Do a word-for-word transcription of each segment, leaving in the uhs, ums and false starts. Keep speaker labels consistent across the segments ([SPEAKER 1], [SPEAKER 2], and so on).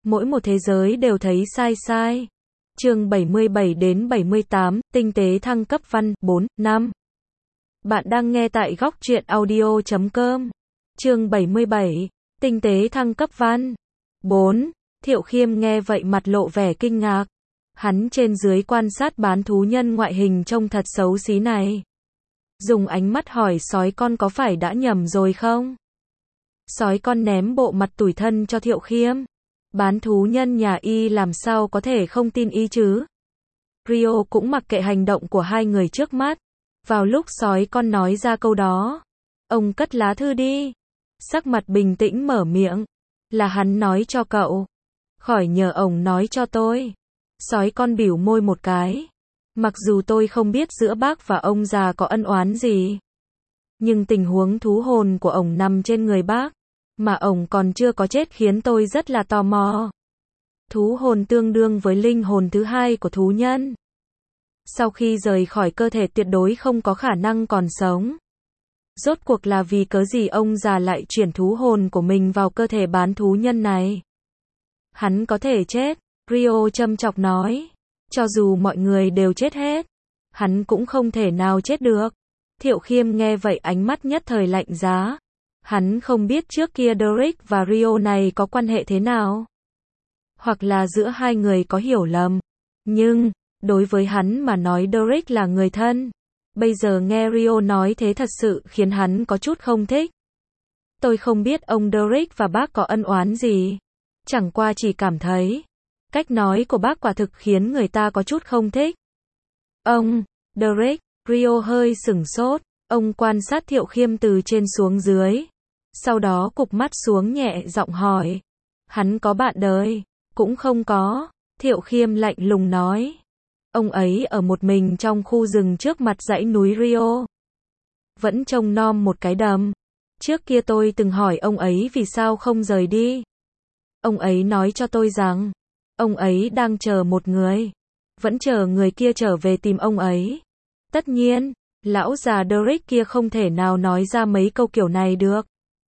[SPEAKER 1] mỗi một thế giới đều thấy sai sai. Chương bảy mươi bảy đến bảy mươi tám, tinh tế thăng cấp văn, bốn, năm. Bạn đang nghe tại góc truyện audio chấm com. Chương bảy mươi bảy, tinh tế thăng cấp văn, bốn. Thiệu Khiêm nghe vậy mặt lộ vẻ kinh ngạc. Hắn trên dưới quan sát bán thú nhân ngoại hình trông thật xấu xí này. Dùng ánh mắt hỏi sói con có phải đã nhầm rồi không? Sói con ném bộ mặt tủi thân cho Thiệu Khiêm. Bán thú nhân nhà y làm sao có thể không tin y chứ? Rio cũng mặc kệ hành động của hai người trước mắt. Vào lúc sói con nói ra câu đó, ông cất lá thư đi. Sắc mặt bình tĩnh mở miệng. Là hắn nói cho cậu. Khỏi nhờ ông nói cho tôi. Sói con bỉu môi một cái. Mặc dù tôi không biết giữa bác và ông già có ân oán gì, nhưng tình huống thú hồn của ông nằm trên người bác, mà ông còn chưa có chết khiến tôi rất là tò mò. Thú hồn tương đương với linh hồn thứ hai của thú nhân. Sau khi rời khỏi cơ thể tuyệt đối không có khả năng còn sống. Rốt cuộc là vì cớ gì ông già lại chuyển thú hồn của mình vào cơ thể bán thú nhân này? Hắn có thể chết, Rio châm chọc nói. Cho dù mọi người đều chết hết, hắn cũng không thể nào chết được. Thiệu Khiêm nghe vậy ánh mắt nhất thời lạnh giá. Hắn không biết trước kia Derek và Rio này có quan hệ thế nào. Hoặc là giữa hai người có hiểu lầm. Nhưng, đối với hắn mà nói Derek là người thân. Bây giờ nghe Rio nói thế thật sự khiến hắn có chút không thích. Tôi không biết ông Derek và bác có ân oán gì. Chẳng qua chỉ cảm thấy cách nói của bác quả thực khiến người ta có chút không thích. Ông, Derek, Rio hơi sửng sốt. Ông quan sát Thiệu Khiêm từ trên xuống dưới. Sau đó cụp mắt xuống nhẹ giọng hỏi. Hắn có bạn đời? Cũng không có. Thiệu Khiêm lạnh lùng nói. Ông ấy ở một mình trong khu rừng trước mặt dãy núi Rio. Vẫn trông nom một cái đầm. Trước kia tôi từng hỏi ông ấy vì sao không rời đi. Ông ấy nói cho tôi rằng ông ấy đang chờ một người. Vẫn chờ người kia trở về tìm ông ấy. Tất nhiên, lão già Derek kia không thể nào nói ra mấy câu kiểu này được.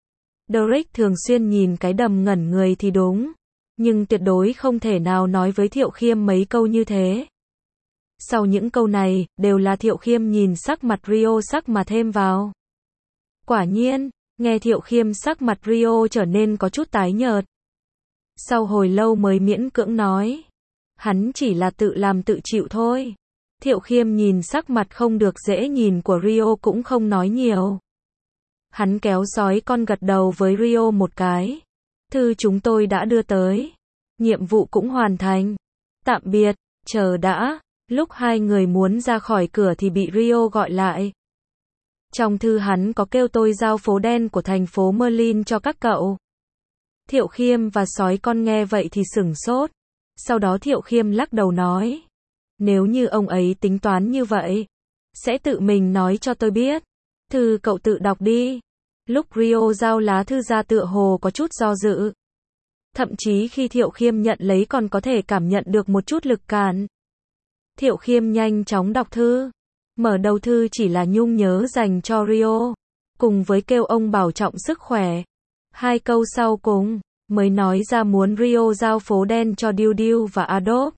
[SPEAKER 1] Derek thường xuyên nhìn cái đầm ngẩn người thì đúng. Nhưng tuyệt đối không thể nào nói với Thiệu Khiêm mấy câu như thế. Sau những câu này, đều là Thiệu Khiêm nhìn sắc mặt Rio sắc mà thêm vào. Quả nhiên, nghe Thiệu Khiêm sắc mặt Rio trở nên có chút tái nhợt. Sau hồi lâu mới miễn cưỡng nói. Hắn chỉ là tự làm tự chịu thôi. Thiệu Khiêm nhìn sắc mặt không được dễ nhìn của Rio cũng không nói nhiều. Hắn kéo sói con gật đầu với Rio một cái. Thư chúng tôi đã đưa tới. Nhiệm vụ cũng hoàn thành. Tạm biệt, chờ đã. Lúc hai người muốn ra khỏi cửa thì bị Rio gọi lại. Trong thư hắn có kêu tôi giao phố đen của thành phố Merlin cho các cậu. Thiệu Khiêm và sói con nghe vậy thì sửng sốt. Sau đó Thiệu Khiêm lắc đầu nói. Nếu như ông ấy tính toán như vậy, sẽ tự mình nói cho tôi biết. Thư cậu tự đọc đi. Lúc Rio giao lá thư ra tựa hồ có chút do dự. Thậm chí khi Thiệu Khiêm nhận lấy còn có thể cảm nhận được một chút lực cản. Thiệu Khiêm nhanh chóng đọc thư. Mở đầu thư chỉ là nhung nhớ dành cho Rio. Cùng với kêu ông bảo trọng sức khỏe. Hai câu sau cùng, mới nói ra muốn Rio giao phố đen cho Diu Diu và Adopt.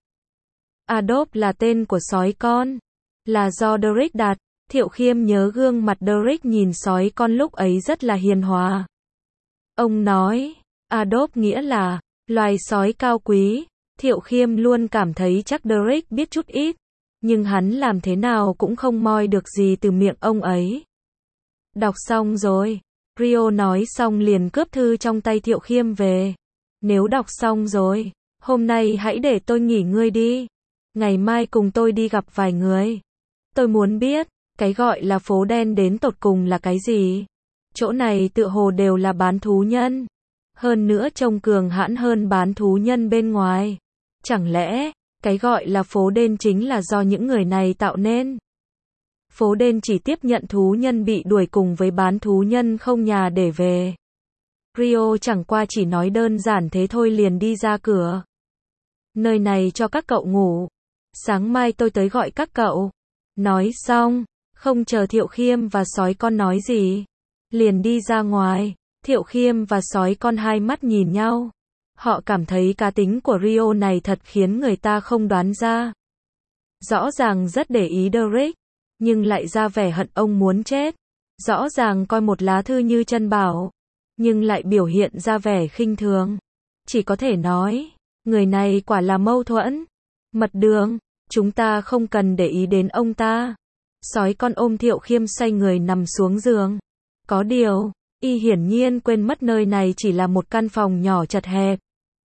[SPEAKER 1] Adopt là tên của sói con. Là do Derek đặt. Thiệu Khiêm nhớ gương mặt Derek nhìn sói con lúc ấy rất là hiền hòa. Ông nói, Adopt nghĩa là loài sói cao quý. Thiệu Khiêm luôn cảm thấy chắc Derek biết chút ít. Nhưng hắn làm thế nào cũng không moi được gì từ miệng ông ấy. Đọc xong rồi. Rio nói xong liền cướp thư trong tay Thiệu Khiêm về. Nếu đọc xong rồi, hôm nay hãy để tôi nghỉ ngơi đi. Ngày mai cùng tôi đi gặp vài người. Tôi muốn biết, cái gọi là phố đen đến tột cùng là cái gì? Chỗ này tựa hồ đều là bán thú nhân. Hơn nữa trông cường hãn hơn bán thú nhân bên ngoài. Chẳng lẽ, cái gọi là phố đen chính là do những người này tạo nên? Phố đen chỉ tiếp nhận thú nhân bị đuổi cùng với bán thú nhân không nhà để về. Rio chẳng qua chỉ nói đơn giản thế thôi liền đi ra cửa. Nơi này cho các cậu ngủ. Sáng mai tôi tới gọi các cậu. Nói xong, không chờ Thiệu Khiêm và sói con nói gì. Liền đi ra ngoài. Thiệu Khiêm và sói con hai mắt nhìn nhau. Họ cảm thấy cá tính của Rio này thật khiến người ta không đoán ra. Rõ ràng rất để ý Derek, nhưng lại ra vẻ hận ông muốn chết. Rõ ràng coi một lá thư như chân bảo, nhưng lại biểu hiện ra vẻ khinh thường. Chỉ có thể nói, người này quả là mâu thuẫn. Mật Đường, chúng ta không cần để ý đến ông ta. Sói con ôm Thiệu Khiêm xoay người nằm xuống giường. Có điều, y hiển nhiên quên mất nơi này chỉ là một căn phòng nhỏ chật hẹp.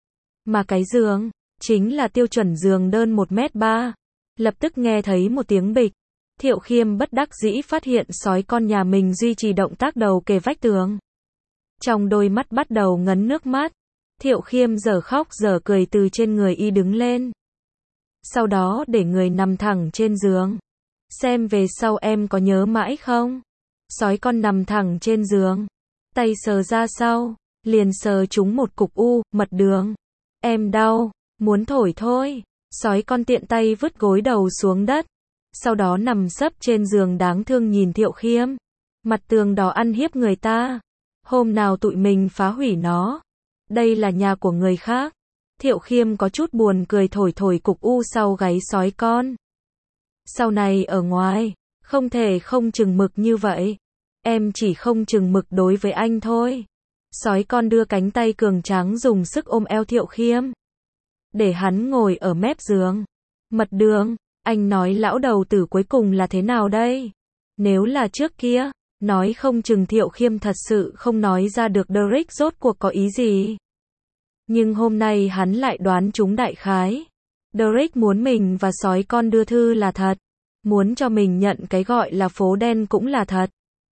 [SPEAKER 1] Mà cái giường, chính là tiêu chuẩn giường đơn một mét ba. Lập tức nghe thấy một tiếng bịch. Thiệu Khiêm bất đắc dĩ phát hiện sói con nhà mình duy trì động tác đầu kề vách tường. Trong đôi mắt bắt đầu ngấn nước mắt. Thiệu Khiêm giờ khóc giờ cười từ trên người y đứng lên. Sau đó để người nằm thẳng trên giường. Xem về sau em có nhớ mãi không? Sói con nằm thẳng trên giường. Tay sờ ra sau. Liền sờ trúng một cục u, Mật Đường. Em đau, muốn thổi thôi. Sói con tiện tay vứt gối đầu xuống đất. Sau đó nằm sấp trên giường đáng thương nhìn Thiệu Khiêm. Mặt tường đỏ ăn hiếp người ta. Hôm nào tụi mình phá hủy nó. Đây là nhà của người khác. Thiệu Khiêm có chút buồn cười thổi thổi cục u sau gáy sói con. Sau này ở ngoài, không thể không chừng mực như vậy. Em chỉ không chừng mực đối với anh thôi. Sói con đưa cánh tay cường tráng dùng sức ôm eo Thiệu Khiêm. Để hắn ngồi ở mép giường. Mật Đường, anh nói lão đầu tử cuối cùng là thế nào đây? Nếu là trước kia, nói không chừng Thiệu Khiêm thật sự không nói ra được Derek rốt cuộc có ý gì. Nhưng hôm nay hắn lại đoán trúng đại khái. Derek muốn mình và sói con đưa thư là thật. Muốn cho mình nhận cái gọi là phố đen cũng là thật.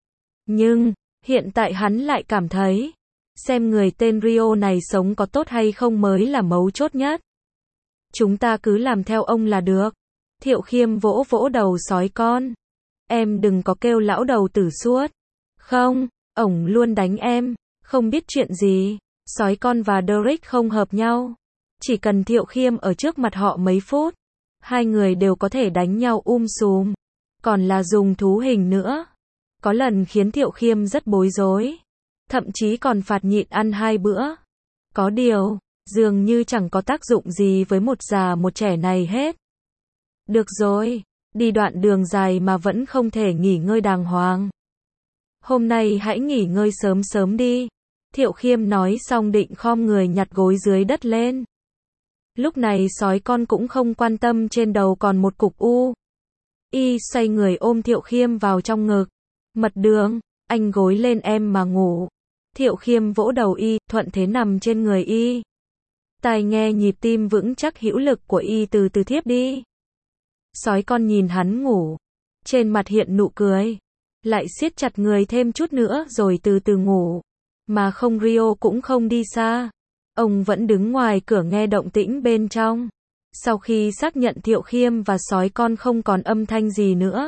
[SPEAKER 1] Nhưng, hiện tại hắn lại cảm thấy, xem người tên Rio này sống có tốt hay không mới là mấu chốt nhất. Chúng ta cứ làm theo ông là được. Thiệu Khiêm vỗ vỗ đầu sói con. Em đừng có kêu lão đầu tử suốt. Không, ổng luôn đánh em, không biết chuyện gì. Sói con và Derek không hợp nhau. Chỉ cần Thiệu Khiêm ở trước mặt họ mấy phút, hai người đều có thể đánh nhau um sùm. Còn là dùng thú hình nữa. Có lần khiến Thiệu Khiêm rất bối rối. Thậm chí còn phạt nhịn ăn hai bữa. Có điều, dường như chẳng có tác dụng gì với một già một trẻ này hết. Được rồi, đi đoạn đường dài mà vẫn không thể nghỉ ngơi đàng hoàng. Hôm nay hãy nghỉ ngơi sớm sớm đi. Thiệu Khiêm nói xong định khom người nhặt gối dưới đất lên. Lúc này sói con cũng không quan tâm trên đầu còn một cục u. Y xoay người ôm Thiệu Khiêm vào trong ngực. Mật Đường, anh gối lên em mà ngủ. Thiệu Khiêm vỗ đầu y, thuận thế nằm trên người y. Tai nghe nhịp tim vững chắc hữu lực của y từ từ thiếp đi. Sói con nhìn hắn ngủ. Trên mặt hiện nụ cười. Lại siết chặt người thêm chút nữa rồi từ từ ngủ. Mà không Rio cũng không đi xa. Ông vẫn đứng ngoài cửa nghe động tĩnh bên trong. Sau khi xác nhận Thiệu Khiêm và sói con không còn âm thanh gì nữa,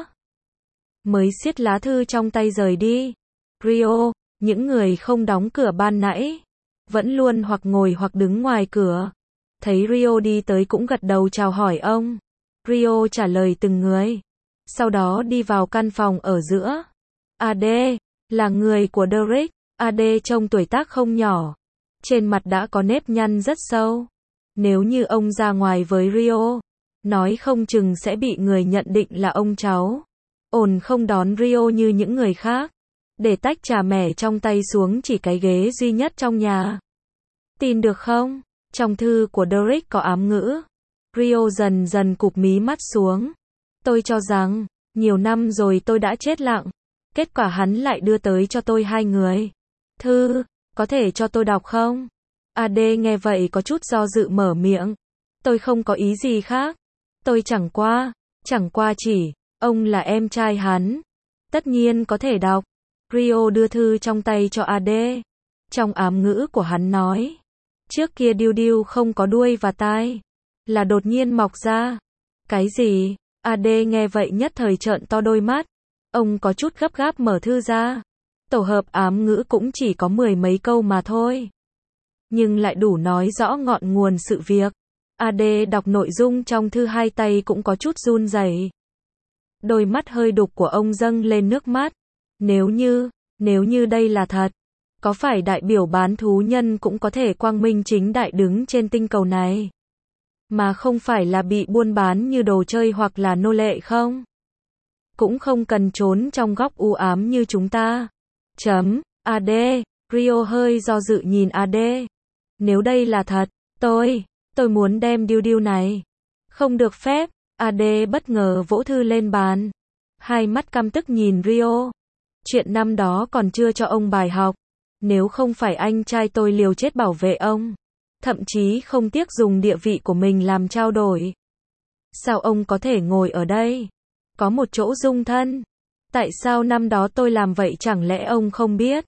[SPEAKER 1] mới siết lá thư trong tay rời đi. Rio, những người không đóng cửa ban nãy, vẫn luôn hoặc ngồi hoặc đứng ngoài cửa. Thấy Rio đi tới cũng gật đầu chào hỏi ông. Rio trả lời từng người. Sau đó đi vào căn phòng ở giữa. a đê, là người của Derek. a đê trông tuổi tác không nhỏ. Trên mặt đã có nếp nhăn rất sâu. Nếu như ông ra ngoài với Rio, nói không chừng sẽ bị người nhận định là ông cháu. Ổn không đón Rio như những người khác. Để tách trà mẻ trong tay xuống chỉ cái ghế duy nhất trong nhà. Tin được không? Trong thư của Derek có ám ngữ. Rio dần dần cụp mí mắt xuống. Tôi cho rằng, nhiều năm rồi tôi đã chết lặng. Kết quả hắn lại đưa tới cho tôi hai người. Thư, có thể cho tôi đọc không? a đê nghe vậy có chút do dự mở miệng. Tôi không có ý gì khác. Tôi chẳng qua, chẳng qua chỉ, ông là em trai hắn. Tất nhiên có thể đọc. Rio đưa thư trong tay cho a đê. Trong ám ngữ của hắn nói. Trước kia điêu điêu không có đuôi và tai. Là đột nhiên mọc ra. Cái gì? a đê nghe vậy nhất thời trợn to đôi mắt. Ông có chút gấp gáp mở thư ra. Tổ hợp ám ngữ cũng chỉ có mười mấy câu mà thôi. Nhưng lại đủ nói rõ ngọn nguồn sự việc. a đê đọc nội dung trong thư hai tay cũng có chút run rẩy. Đôi mắt hơi đục của ông dâng lên nước mắt. Nếu như, nếu như đây là thật, Có phải đại biểu bán thú nhân cũng có thể quang minh chính đại đứng trên tinh cầu này? Mà không phải là bị buôn bán như đồ chơi hoặc là nô lệ không? Cũng không cần trốn trong góc u ám như chúng ta. Chấm, a đê, Rio hơi do dự nhìn a đê. Nếu đây là thật, tôi, tôi muốn đem điêu điêu này. Không được phép, a đê bất ngờ vỗ thư lên bàn. Hai mắt căm tức nhìn Rio. Chuyện năm đó còn chưa cho ông bài học. Nếu không phải anh trai tôi liều chết bảo vệ ông, thậm chí không tiếc dùng địa vị của mình làm trao đổi, sao ông có thể ngồi ở đây? Có một chỗ dung thân. Tại sao năm đó tôi làm vậy chẳng lẽ ông không biết?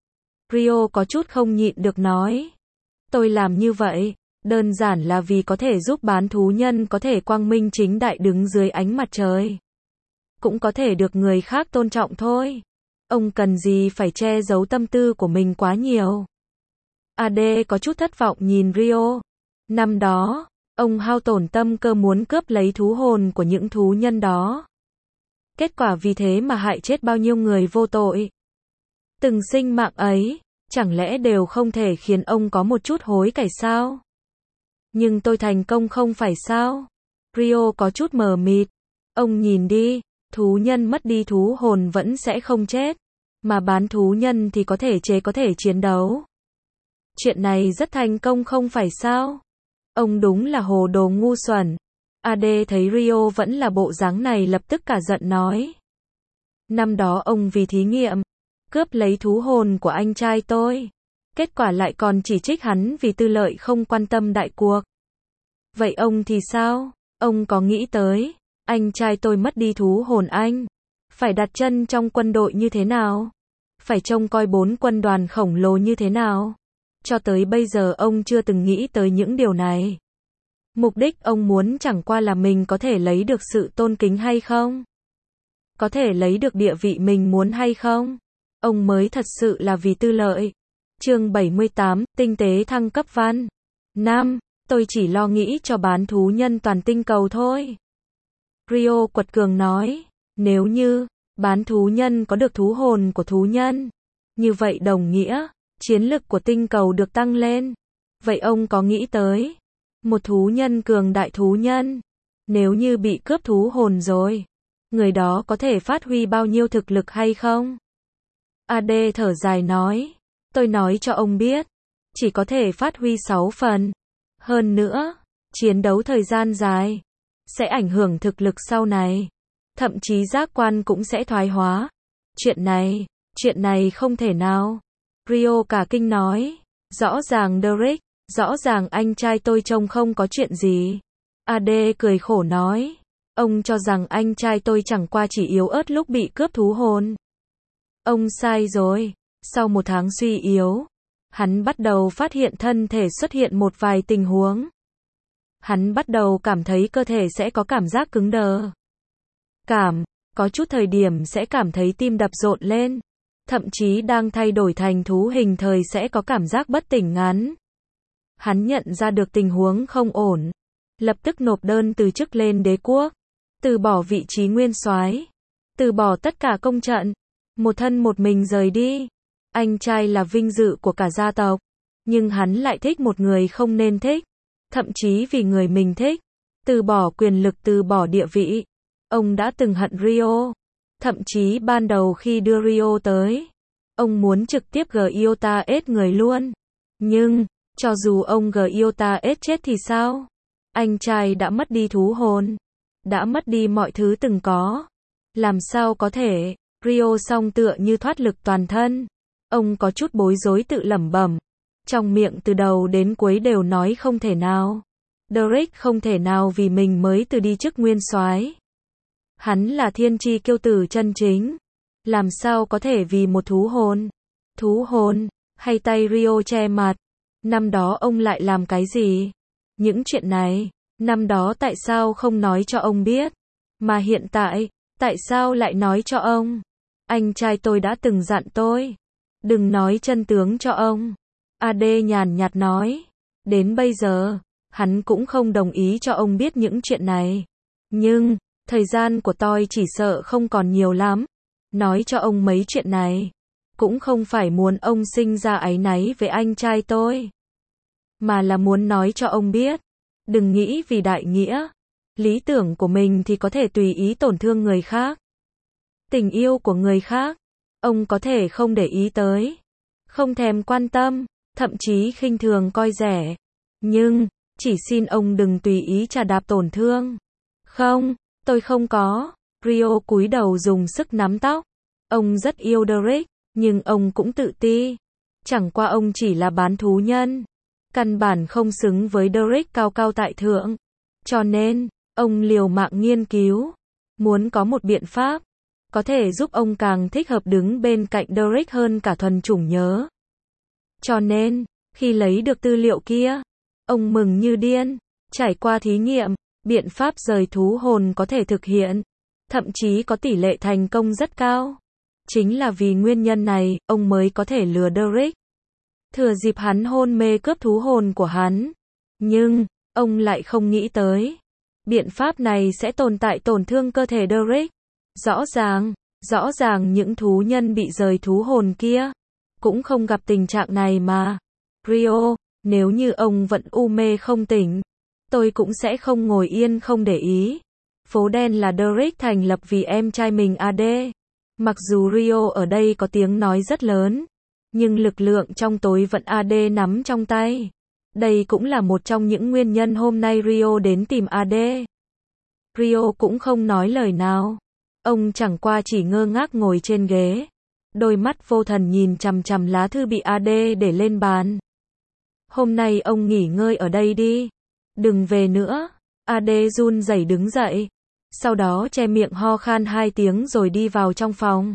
[SPEAKER 1] Rio có chút không nhịn được nói. Tôi làm như vậy, đơn giản là vì có thể giúp bán thú nhân có thể quang minh chính đại đứng dưới ánh mặt trời. Cũng có thể được người khác tôn trọng thôi. Ông cần gì phải che giấu tâm tư của mình quá nhiều? a đê có chút thất vọng nhìn Rio. Năm đó, ông hao tổn tâm cơ muốn cướp lấy thú hồn của những thú nhân đó. Kết quả vì thế mà hại chết bao nhiêu người vô tội. Từng sinh mạng ấy, chẳng lẽ đều không thể khiến ông có một chút hối cải sao? Nhưng tôi thành công không phải sao? Rio có chút mờ mịt. Ông nhìn đi, thú nhân mất đi thú hồn vẫn sẽ không chết. Mà bán thú nhân thì có thể chế có thể chiến đấu. Chuyện này rất thành công không phải sao? Ông đúng là hồ đồ ngu xuẩn. a đê thấy Rio vẫn là bộ dáng này lập tức cả giận nói. Năm đó ông vì thí nghiệm, cướp lấy thú hồn của anh trai tôi. Kết quả lại còn chỉ trích hắn vì tư lợi không quan tâm đại cuộc. Vậy ông thì sao? Ông có nghĩ tới, anh trai tôi mất đi thú hồn anh, phải đặt chân trong quân đội như thế nào? Phải trông coi bốn quân đoàn khổng lồ như thế nào? Cho tới bây giờ ông chưa từng nghĩ tới những điều này. Mục đích ông muốn chẳng qua là mình có thể lấy được sự tôn kính hay không? Có thể lấy được địa vị mình muốn hay không? Ông mới thật sự là vì tư lợi. Chương bảy mươi tám, tinh tế thăng cấp văn. năm. Tôi chỉ lo nghĩ cho bán thú nhân toàn tinh cầu thôi. Rio quật cường nói, nếu như bán thú nhân có được thú hồn của thú nhân, như vậy đồng nghĩa chiến lực của tinh cầu được tăng lên. Vậy ông có nghĩ tới một thú nhân cường đại thú nhân, nếu như bị cướp thú hồn rồi, người đó có thể phát huy bao nhiêu thực lực hay không? a đê thở dài nói, tôi nói cho ông biết, chỉ có thể phát huy sáu phần. Hơn nữa, chiến đấu thời gian dài sẽ ảnh hưởng thực lực sau này, thậm chí giác quan cũng sẽ thoái hóa. Chuyện này, chuyện này không thể nào. Rio cả kinh nói, rõ ràng Derek, rõ ràng anh trai tôi trông không có chuyện gì. a đê cười khổ nói, ông cho rằng anh trai tôi chẳng qua chỉ yếu ớt lúc bị cướp thú hồn. Ông sai rồi, sau một tháng suy yếu, hắn bắt đầu phát hiện thân thể xuất hiện một vài tình huống. Hắn bắt đầu cảm thấy cơ thể sẽ có cảm giác cứng đờ. Cảm, có chút thời điểm sẽ cảm thấy tim đập rộn lên. Thậm chí đang thay đổi thành thú hình thời sẽ có cảm giác bất tỉnh ngắn. Hắn nhận ra được tình huống không ổn. Lập tức nộp đơn từ chức lên đế quốc. Từ bỏ vị trí nguyên soái. Từ bỏ tất cả công trận. Một thân một mình rời đi. Anh trai là vinh dự của cả gia tộc. Nhưng hắn lại thích một người không nên thích. Thậm chí vì người mình thích. Từ bỏ quyền lực, từ bỏ địa vị. Ông đã từng hận Rio. Thậm chí ban đầu khi đưa Rio tới, ông muốn trực tiếp Giota ết người luôn. Nhưng, cho dù ông Giota ết chết thì sao? Anh trai đã mất đi thú hồn. Đã mất đi mọi thứ từng có. Làm sao có thể? Rio song tựa như thoát lực toàn thân. Ông có chút bối rối tự lẩm bẩm. Trong miệng từ đầu đến cuối đều nói không thể nào. Derek không thể nào vì mình mới từ đi chức nguyên soái. Hắn là thiên chi kiêu tử chân chính. Làm sao có thể vì một thú hồn? Thú hồn, hay tay Rio che mặt. Năm đó ông lại làm cái gì? Những chuyện này, năm đó tại sao không nói cho ông biết? Mà hiện tại, tại sao lại nói cho ông? Anh trai tôi đã từng dặn tôi. Đừng nói chân tướng cho ông. a đê nhàn nhạt nói. Đến bây giờ, hắn cũng không đồng ý cho ông biết những chuyện này. Nhưng, thời gian của tôi chỉ sợ không còn nhiều lắm. Nói cho ông mấy chuyện này cũng không phải muốn ông sinh ra áy náy với anh trai tôi, mà là muốn nói cho ông biết, đừng nghĩ vì đại nghĩa, lý tưởng của mình thì có thể tùy ý tổn thương người khác. Tình yêu của người khác, ông có thể không để ý tới, không thèm quan tâm, thậm chí khinh thường coi rẻ. Nhưng, chỉ xin ông đừng tùy ý chà đạp tổn thương. Không, tôi không có. Rio cúi đầu dùng sức nắm tóc. Ông rất yêu Derek, nhưng ông cũng tự ti. Chẳng qua ông chỉ là bán thú nhân. Căn bản không xứng với Derek cao cao tại thượng. Cho nên, ông liều mạng nghiên cứu. Muốn có một biện pháp có thể giúp ông càng thích hợp đứng bên cạnh Derek hơn cả thuần chủng nhớ. Cho nên, khi lấy được tư liệu kia, ông mừng như điên. Trải qua thí nghiệm, biện pháp rời thú hồn có thể thực hiện, thậm chí có tỷ lệ thành công rất cao. Chính là vì nguyên nhân này, ông mới có thể lừa Derek. Thừa dịp hắn hôn mê cướp thú hồn của hắn. Nhưng, ông lại không nghĩ tới, biện pháp này sẽ tồn tại tổn thương cơ thể Derek. Rõ ràng, rõ ràng những thú nhân bị rời thú hồn kia cũng không gặp tình trạng này mà. Rio, nếu như ông vẫn u mê không tỉnh, tôi cũng sẽ không ngồi yên không để ý. Phố đen là Derek thành lập vì em trai mình a đê. Mặc dù Rio ở đây có tiếng nói rất lớn, nhưng lực lượng trong tối vẫn a đê nắm trong tay. Đây cũng là một trong những nguyên nhân hôm nay Rio đến tìm a đê. Rio cũng không nói lời nào. Ông chẳng qua chỉ ngơ ngác ngồi trên ghế. Đôi mắt vô thần nhìn chằm chằm lá thư bị a đê để lên bàn. Hôm nay ông nghỉ ngơi ở đây đi. Đừng về nữa. a đê run rẩy đứng dậy. Sau đó che miệng ho khan hai tiếng rồi đi vào trong phòng.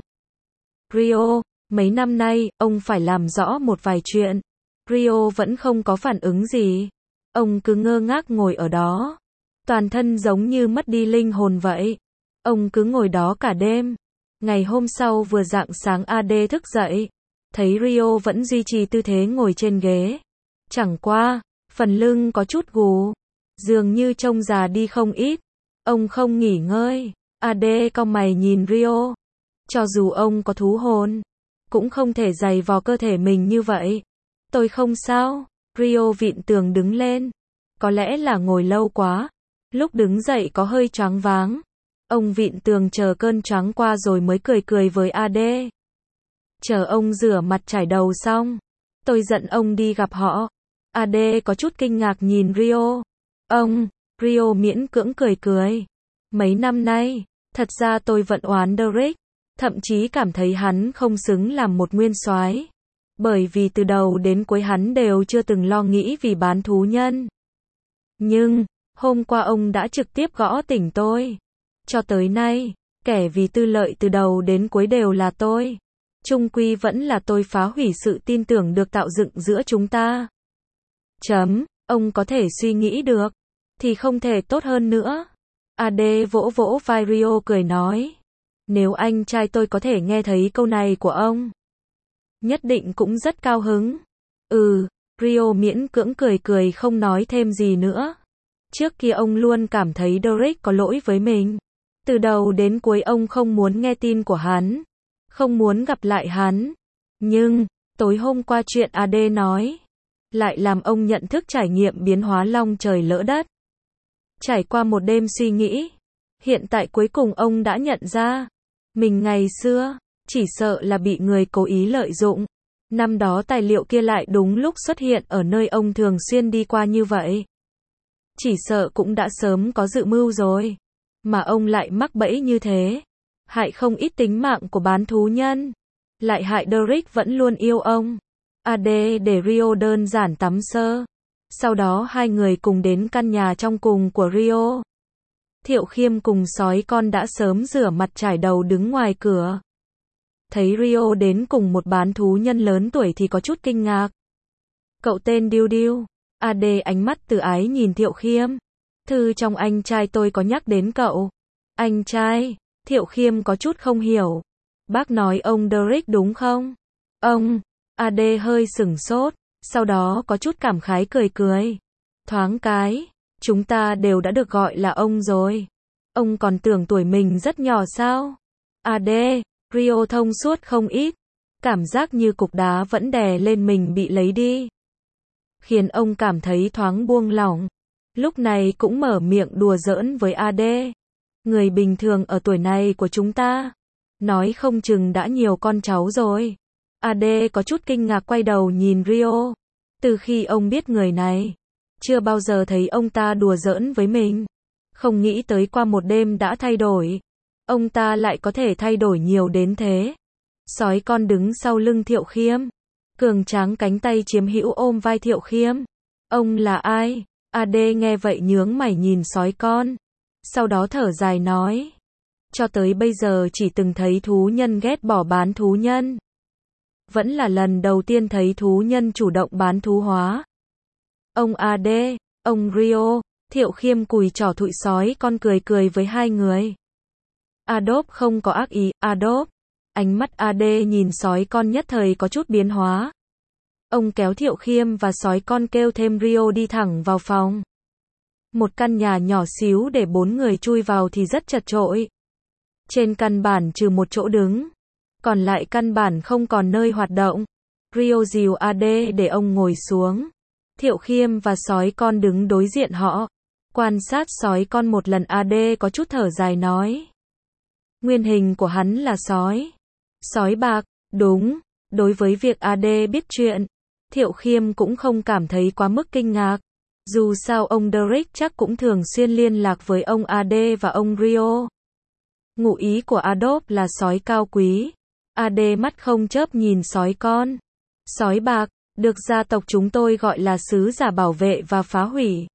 [SPEAKER 1] Rio, mấy năm nay, ông phải làm rõ một vài chuyện. Rio vẫn không có phản ứng gì. Ông cứ ngơ ngác ngồi ở đó. Toàn thân giống như mất đi linh hồn vậy. Ông cứ ngồi đó cả đêm. Ngày hôm sau vừa rạng sáng a đê thức dậy. Thấy Rio vẫn duy trì tư thế ngồi trên ghế. Chẳng qua, phần lưng có chút gù. Dường như trông già đi không ít. Ông không nghỉ ngơi. a đê cau mày nhìn Rio. Cho dù ông có thú hồn, cũng không thể giày vò cơ thể mình như vậy. Tôi không sao. Rio vịn tường đứng lên. Có lẽ là ngồi lâu quá. Lúc đứng dậy có hơi choáng váng. Ông vịn tường chờ cơn choáng qua rồi mới cười cười với a đê. Chờ ông rửa mặt chải đầu xong, tôi dẫn ông đi gặp họ. a đê có chút kinh ngạc nhìn Rio. Ông, Rio miễn cưỡng cười cười. Mấy năm nay, thật ra tôi vẫn oán Derek. Thậm chí cảm thấy hắn không xứng làm một nguyên soái. Bởi vì từ đầu đến cuối hắn đều chưa từng lo nghĩ vì bán thú nhân. Nhưng, hôm qua ông đã trực tiếp gõ tỉnh tôi. Cho tới nay, kẻ vì tư lợi từ đầu đến cuối đều là tôi. Chung quy vẫn là tôi phá hủy sự tin tưởng được tạo dựng giữa chúng ta. Chấm, ông có thể suy nghĩ được, thì không thể tốt hơn nữa. a đê vỗ vỗ vai Rio cười nói. Nếu anh trai tôi có thể nghe thấy câu này của ông, nhất định cũng rất cao hứng. Ừ, Rio miễn cưỡng cười cười không nói thêm gì nữa. Trước kia ông luôn cảm thấy Derek có lỗi với mình. Từ đầu đến cuối ông không muốn nghe tin của hắn. Không muốn gặp lại hắn. Nhưng, tối hôm qua chuyện a đê nói, lại làm ông nhận thức trải nghiệm biến hóa long trời lỡ đất. Trải qua một đêm suy nghĩ, hiện tại cuối cùng ông đã nhận ra, mình ngày xưa, chỉ sợ là bị người cố ý lợi dụng. Năm đó tài liệu kia lại đúng lúc xuất hiện ở nơi ông thường xuyên đi qua như vậy. Chỉ sợ cũng đã sớm có dự mưu rồi. Mà ông lại mắc bẫy như thế. Hại không ít tính mạng của bán thú nhân. Lại hại Derek vẫn luôn yêu ông. a đê để Rio đơn giản tắm sơ. Sau đó hai người cùng đến căn nhà trong cùng của Rio. Thiệu Khiêm cùng sói con đã sớm rửa mặt trải đầu đứng ngoài cửa. Thấy Rio đến cùng một bán thú nhân lớn tuổi thì có chút kinh ngạc. Cậu tên Điêu Điêu. a đê ánh mắt từ ái nhìn Thiệu Khiêm. Thư trong anh trai tôi có nhắc đến cậu. Anh trai? Thiệu Khiêm có chút không hiểu. Bác nói ông Derek đúng không? Ông, a đê hơi sửng sốt, sau đó có chút cảm khái cười cười. Thoáng cái, chúng ta đều đã được gọi là ông rồi. Ông còn tưởng tuổi mình rất nhỏ sao? a đê, Rio thông suốt không ít. cảm giác như cục đá vẫn đè lên mình bị lấy đi, khiến ông cảm thấy thoáng buông lỏng. Lúc này cũng mở miệng đùa giỡn với a đê. Người bình thường ở tuổi này của chúng ta, nói không chừng đã nhiều con cháu rồi. a đê có chút kinh ngạc quay đầu nhìn Rio. Từ khi ông biết người này, chưa bao giờ thấy ông ta đùa giỡn với mình. Không nghĩ tới qua một đêm đã thay đổi. Ông ta lại có thể thay đổi nhiều đến thế. Sói con đứng sau lưng Thiệu Khiêm, cường tráng cánh tay chiếm hữu ôm vai Thiệu Khiêm. Ông là ai? a đê nghe vậy nhướng mày nhìn sói con. Sau đó thở dài nói. Cho tới bây giờ chỉ từng thấy thú nhân ghét bỏ bán thú nhân. Vẫn là lần đầu tiên thấy thú nhân chủ động bán thú hóa. Ông a đê, ông Rio, Thiệu Khiêm cùi trỏ thụi sói con cười cười với hai người. Adolf không có ác ý, Adolf. Ánh mắt a đê nhìn sói con nhất thời có chút biến hóa. Ông kéo Thiệu Khiêm và sói con kêu thêm Rio đi thẳng vào phòng. Một căn nhà nhỏ xíu để bốn người chui vào thì rất chật chội. Trên căn bản trừ một chỗ đứng, còn lại căn bản không còn nơi hoạt động. Rio dìu a đê để ông ngồi xuống. Thiệu Khiêm và sói con đứng đối diện họ. Quan sát sói con một lần a đê có chút thở dài nói. Nguyên hình của hắn là sói. Sói bạc, đúng. Đối với việc a đê biết chuyện, Thiệu Khiêm cũng không cảm thấy quá mức kinh ngạc. Dù sao ông Derek chắc cũng thường xuyên liên lạc với ông a đê và ông Rio. Ngụ ý của Adolf là sói cao quý. a đê mắt không chớp nhìn sói con. Sói bạc, được gia tộc chúng tôi gọi là sứ giả bảo vệ và phá hủy.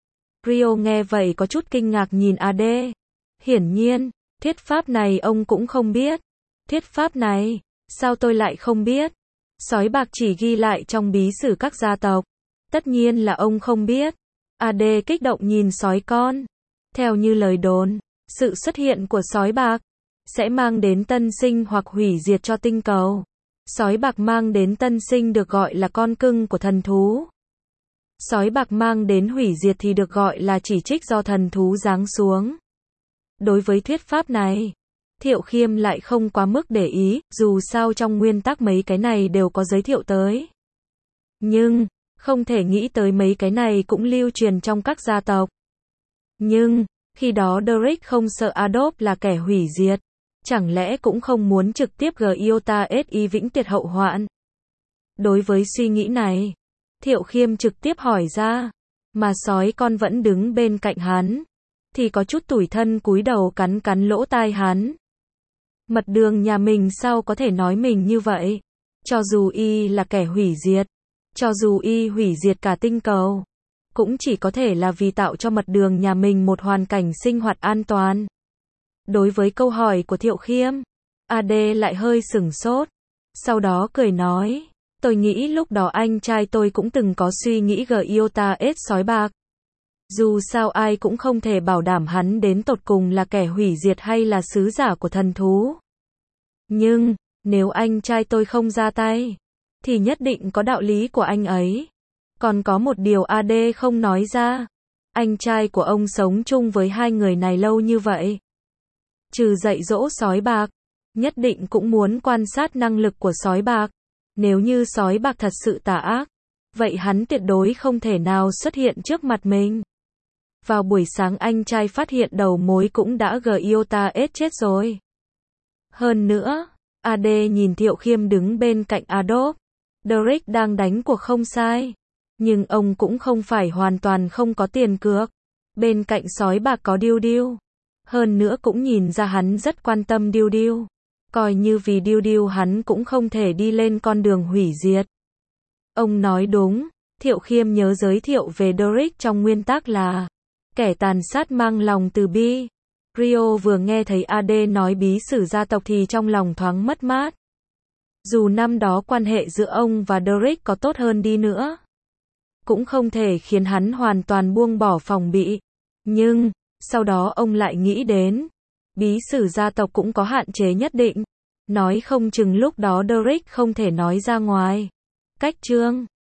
[SPEAKER 1] Rio nghe vậy có chút kinh ngạc nhìn a đê. Hiển nhiên, thuyết pháp này ông cũng không biết. Thuyết pháp này, sao tôi lại không biết? Sói bạc chỉ ghi lại trong bí sử các gia tộc. Tất nhiên là ông không biết. a đê kích động nhìn sói con. Theo như lời đồn, sự xuất hiện của sói bạc sẽ mang đến tân sinh hoặc hủy diệt cho tinh cầu. Sói bạc mang đến tân sinh được gọi là con cưng của thần thú. Sói bạc mang đến hủy diệt thì được gọi là chỉ trích do thần thú giáng xuống. Đối với thuyết pháp này, Thiệu Khiêm lại không quá mức để ý, dù sao trong nguyên tắc mấy cái này đều có giới thiệu tới. Nhưng, không thể nghĩ tới mấy cái này cũng lưu truyền trong các gia tộc. Nhưng, khi đó Derek không sợ Adolf là kẻ hủy diệt. Chẳng lẽ cũng không muốn trực tiếp gây iota si vĩnh tuyệt hậu hoạn? Đối với suy nghĩ này, Thiệu Khiêm trực tiếp hỏi ra. Mà sói con vẫn đứng bên cạnh hắn, thì có chút tủi thân cúi đầu cắn cắn lỗ tai hắn. Mật đường nhà mình sao có thể nói mình như vậy? Cho dù y là kẻ hủy diệt, cho dù y hủy diệt cả tinh cầu, cũng chỉ có thể là vì tạo cho mật đường nhà mình một hoàn cảnh sinh hoạt an toàn. Đối với câu hỏi của Thiệu Khiêm, a đê lại hơi sửng sốt. Sau đó cười nói, tôi nghĩ lúc đó anh trai tôi cũng từng có suy nghĩ gờ iota S sói bạc. Dù sao ai cũng không thể bảo đảm hắn đến tột cùng là kẻ hủy diệt hay là sứ giả của thần thú. Nhưng, nếu anh trai tôi không ra tay, thì nhất định có đạo lý của anh ấy. Còn có một điều a đê không nói ra. Anh trai của ông sống chung với hai người này lâu như vậy. Trừ dạy dỗ sói bạc, nhất định cũng muốn quan sát năng lực của sói bạc. Nếu như sói bạc thật sự tà ác, vậy hắn tuyệt đối không thể nào xuất hiện trước mặt mình. Vào buổi sáng anh trai phát hiện đầu mối cũng đã gờ iota S chết rồi. Hơn nữa, a đê nhìn Thiệu Khiêm đứng bên cạnh Adolf. Derek đang đánh cuộc không sai. Nhưng ông cũng không phải hoàn toàn không có tiền cược. Bên cạnh sói bạc có Điêu Điêu. Hơn nữa cũng nhìn ra hắn rất quan tâm Điêu Điêu. Coi như vì Điêu Điêu hắn cũng không thể đi lên con đường hủy diệt. Ông nói đúng. Thiệu Khiêm nhớ giới thiệu về Derek trong nguyên tắc là kẻ tàn sát mang lòng từ bi. Rio vừa nghe thấy a đê nói bí sử gia tộc thì trong lòng thoáng mất mát. Dù năm đó quan hệ giữa ông và Derek có tốt hơn đi nữa, cũng không thể khiến hắn hoàn toàn buông bỏ phòng bị. Nhưng, sau đó ông lại nghĩ đến, bí sử gia tộc cũng có hạn chế nhất định. Nói không chừng lúc đó Derek không thể nói ra ngoài. Cách chương